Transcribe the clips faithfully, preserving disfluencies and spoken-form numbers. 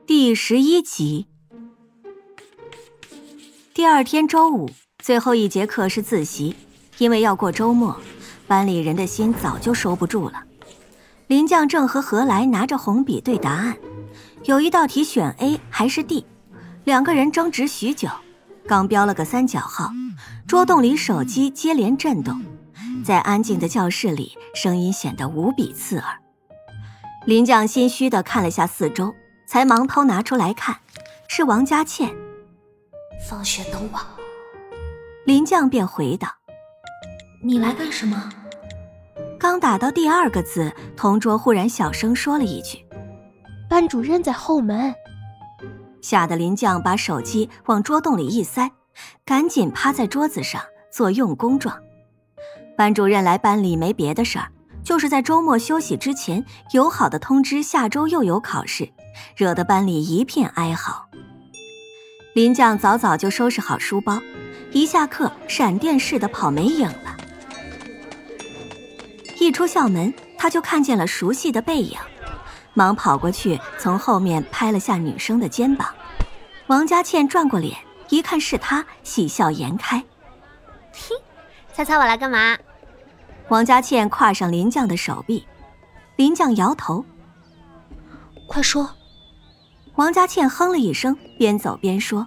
第十一集。第二天周五，最后一节课是自习，因为要过周末，班里人的心早就收不住了。林绛正和何来拿着红笔对答案，有一道题选 A 还是 D， 两个人争执许久，刚标了个三角号，桌洞里手机接连震动，在安静的教室里，声音显得无比刺耳。林绛心虚地看了下四周，才忙偷拿出来看，是王佳倩。 放学等我。 林绛便回道： 你来干什么？ 刚打到第二个字，同桌忽然小声说了一句： 班主任在后门。 吓得林绛把手机往桌洞里一塞，赶紧趴在桌子上做用功状。班主任来班里没别的事儿，就是在周末休息之前友好的通知下周又有考试，惹得班里一片哀嚎。林绛早早就收拾好书包，一下课闪电似的跑没影了。一出校门，他就看见了熟悉的背影，忙跑过去从后面拍了下女生的肩膀。王佳倩转过脸，一看是他，喜笑颜开。 嘿，猜猜我来干嘛？ 王佳倩跨上林绛的手臂，林绛摇头。 快说。 王佳倩哼了一声，边走边说：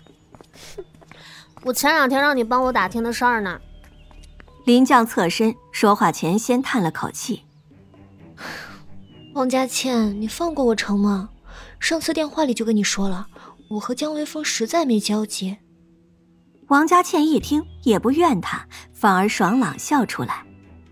我前两天让你帮我打听的事儿呢。 林绛侧身，说话前先叹了口气。 王佳倩，你放过我成吗？上次电话里就跟你说了，我和姜维峰实在没交集。 王佳倩一听也不怨他，反而爽朗笑出来。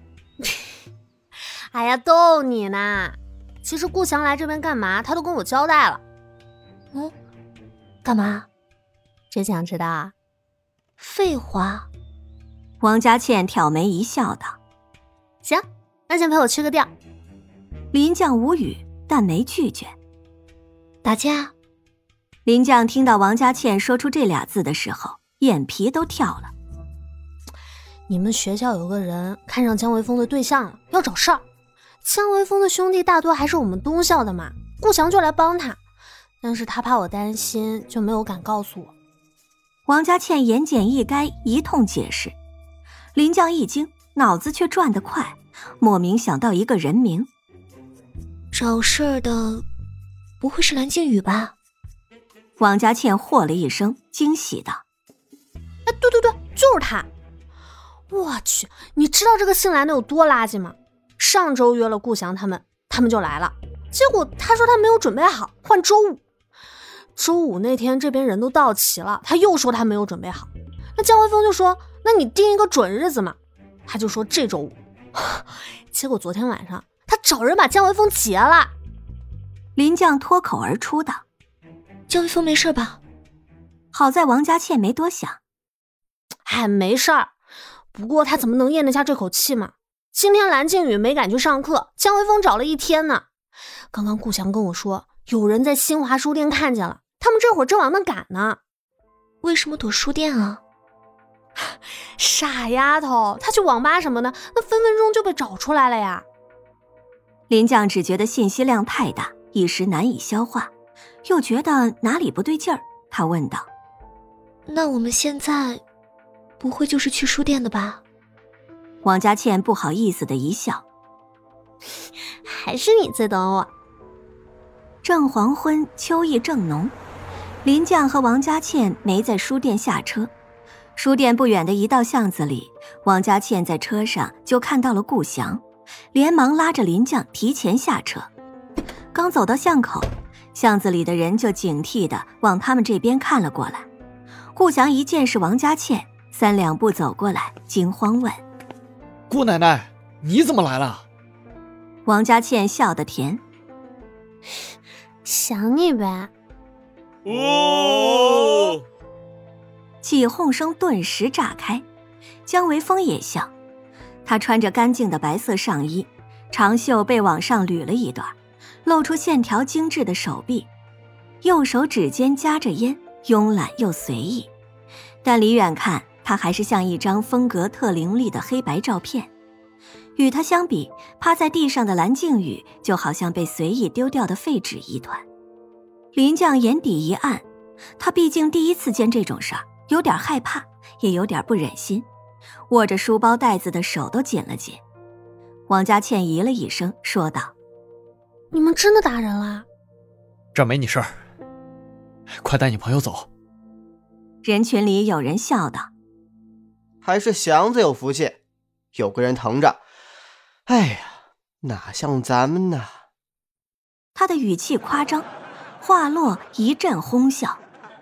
哎呀，逗你呢。其实顾翔来这边干嘛，他都跟我交代了。 嗯，干嘛？ 真想知道啊？ 废话。 王佳倩挑眉一笑道： 行，那先陪我去个店。 林绛无语，但没拒绝。 打架？ 林绛听到王佳倩说出这俩字的时候，眼皮都跳了。 你们学校有个人看上姜维峰的对象了，要找事儿。姜维峰的兄弟大多还是我们东校的嘛，顾翔就来帮他，但是他怕我担心，就没有敢告诉我。 王佳倩言简意赅一通解释，林绛一惊，脑子却转得快，莫名想到一个人名。 找事儿的不会是蓝靖宇吧？ 王佳倩嚯了一声，惊喜道： 哎，对对对，就是他。我去，你知道这个姓蓝的有多垃圾吗？上周约了顾翔他们，他们就来了，结果他说他没有准备好，换周五。周五那天这边人都到齐了，他又说他没有准备好。那姜维峰就说，那你定一个准日子嘛，他就说这周五。结果昨天晚上他找人把姜维峰劫了。 林绛脱口而出道： 姜维峰没事吧？ 好在王佳倩没多想。 哎，没事儿，不过他怎么能咽得下这口气嘛？今天蓝靖宇没敢去上课，姜维峰找了一天呢。刚刚顾翔跟我说，有人在新华书店看见了，他们这会儿正往那赶呢。 为什么躲书店啊？ 傻丫头，他去网吧什么的，那分分钟就被找出来了呀。 林绛只觉得信息量太大，一时难以消化，又觉得哪里不对劲儿，他问道： 那我们现在不会就是去书店的吧？ 王佳倩不好意思的一笑： 还是你最懂我。 正黄昏，秋意正浓，林绛和王佳倩没在书店下车。书店不远的一道巷子里，王佳倩在车上就看到了顾翔，连忙拉着林绛提前下车。刚走到巷口，巷子里的人就警惕地往他们这边看了过来。顾翔一见是王佳倩，三两步走过来，惊慌问： 顾奶奶，你怎么来了？ 王佳倩笑得甜： 想你呗。 哦！ 起哄声顿时炸开，姜维峰也笑。他穿着干净的白色上衣，长袖被往上捋了一段，露出线条精致的手臂，右手指尖夹着烟，慵懒又随意。但离远看，他还是像一张风格特凌厉的黑白照片。与他相比，趴在地上的蓝靖宇就好像被随意丢掉的废纸一团。 林将眼底一暗，他毕竟第一次见这种事儿，有点害怕，也有点不忍心，握着书包带子的手都紧了紧。王佳倩咦了一声，说道：“ 你们真的打人啦？”“ 这儿没你事儿，快带你朋友走。” 人群里有人笑道：“ 还是祥子有福气，有个人疼着。哎呀，哪像咱们呢？” 他的语气夸张，话落一阵哄笑。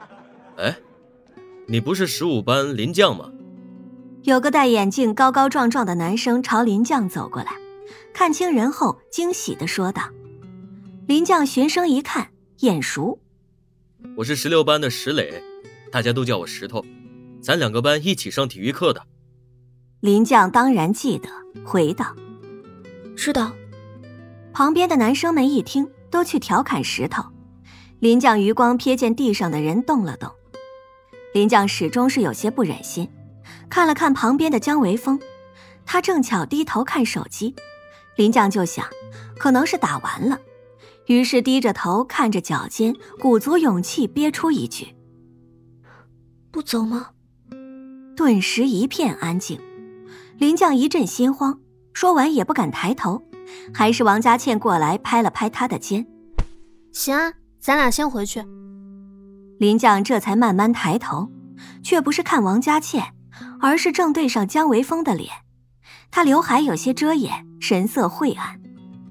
“哎，你不是十五班林将吗？” 有个戴眼镜高高壮壮的男生朝林将走过来，看清人后惊喜地说道。林将循声一看，眼熟：“ 我是十六班的石磊，大家都叫我石头，咱两个班一起上体育课的。” 林将当然记得，回道：“ 知道。” 旁边的男生们一听，都去调侃石头。林将余光瞥见地上的人动了动，林将始终是有些不忍心，看了看旁边的姜维峰，他正巧低头看手机，林将就想可能是打完了，于是低着头看着脚尖，鼓足勇气憋出一句：“ 不走吗？” 顿时一片安静。林将一阵心慌，说完也不敢抬头，还是王佳倩过来拍了拍他的肩：“ 行啊，咱俩先回去。” 林将这才慢慢抬头，却不是看王佳倩，而是正对上姜维峰的脸。他刘海有些遮掩，神色晦暗。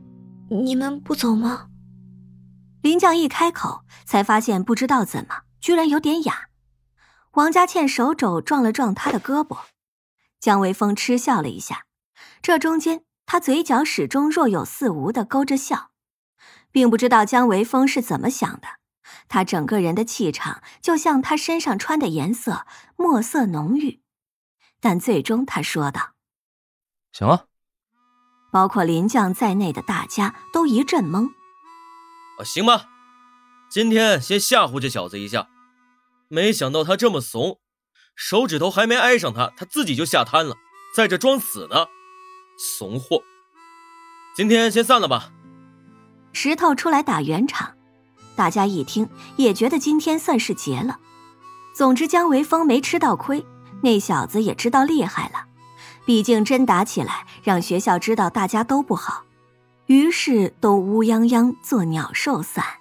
“你们不走吗？” 林将一开口，才发现不知道怎么居然有点哑。王佳倩手肘撞了撞他的胳膊，姜维峰嗤笑了一下，这中间他嘴角始终若有似无地勾着笑，并不知道姜维峰是怎么想的。他整个人的气场就像他身上穿的颜色，墨色浓郁。但最终他说道：“ 行啊。” 包括林将在内的大家都一阵懵。 啊，行吧，今天先吓唬这小子一下。没想到他这么怂，手指头还没挨上他，他自己就吓瘫了，在这装死呢，怂货。今天先散了吧。 石头出来打圆场，大家一听也觉得今天算是结了。总之姜维峰没吃到亏，那小子也知道厉害了，毕竟真打起来让学校知道大家都不好，于是都乌泱泱做鸟兽散。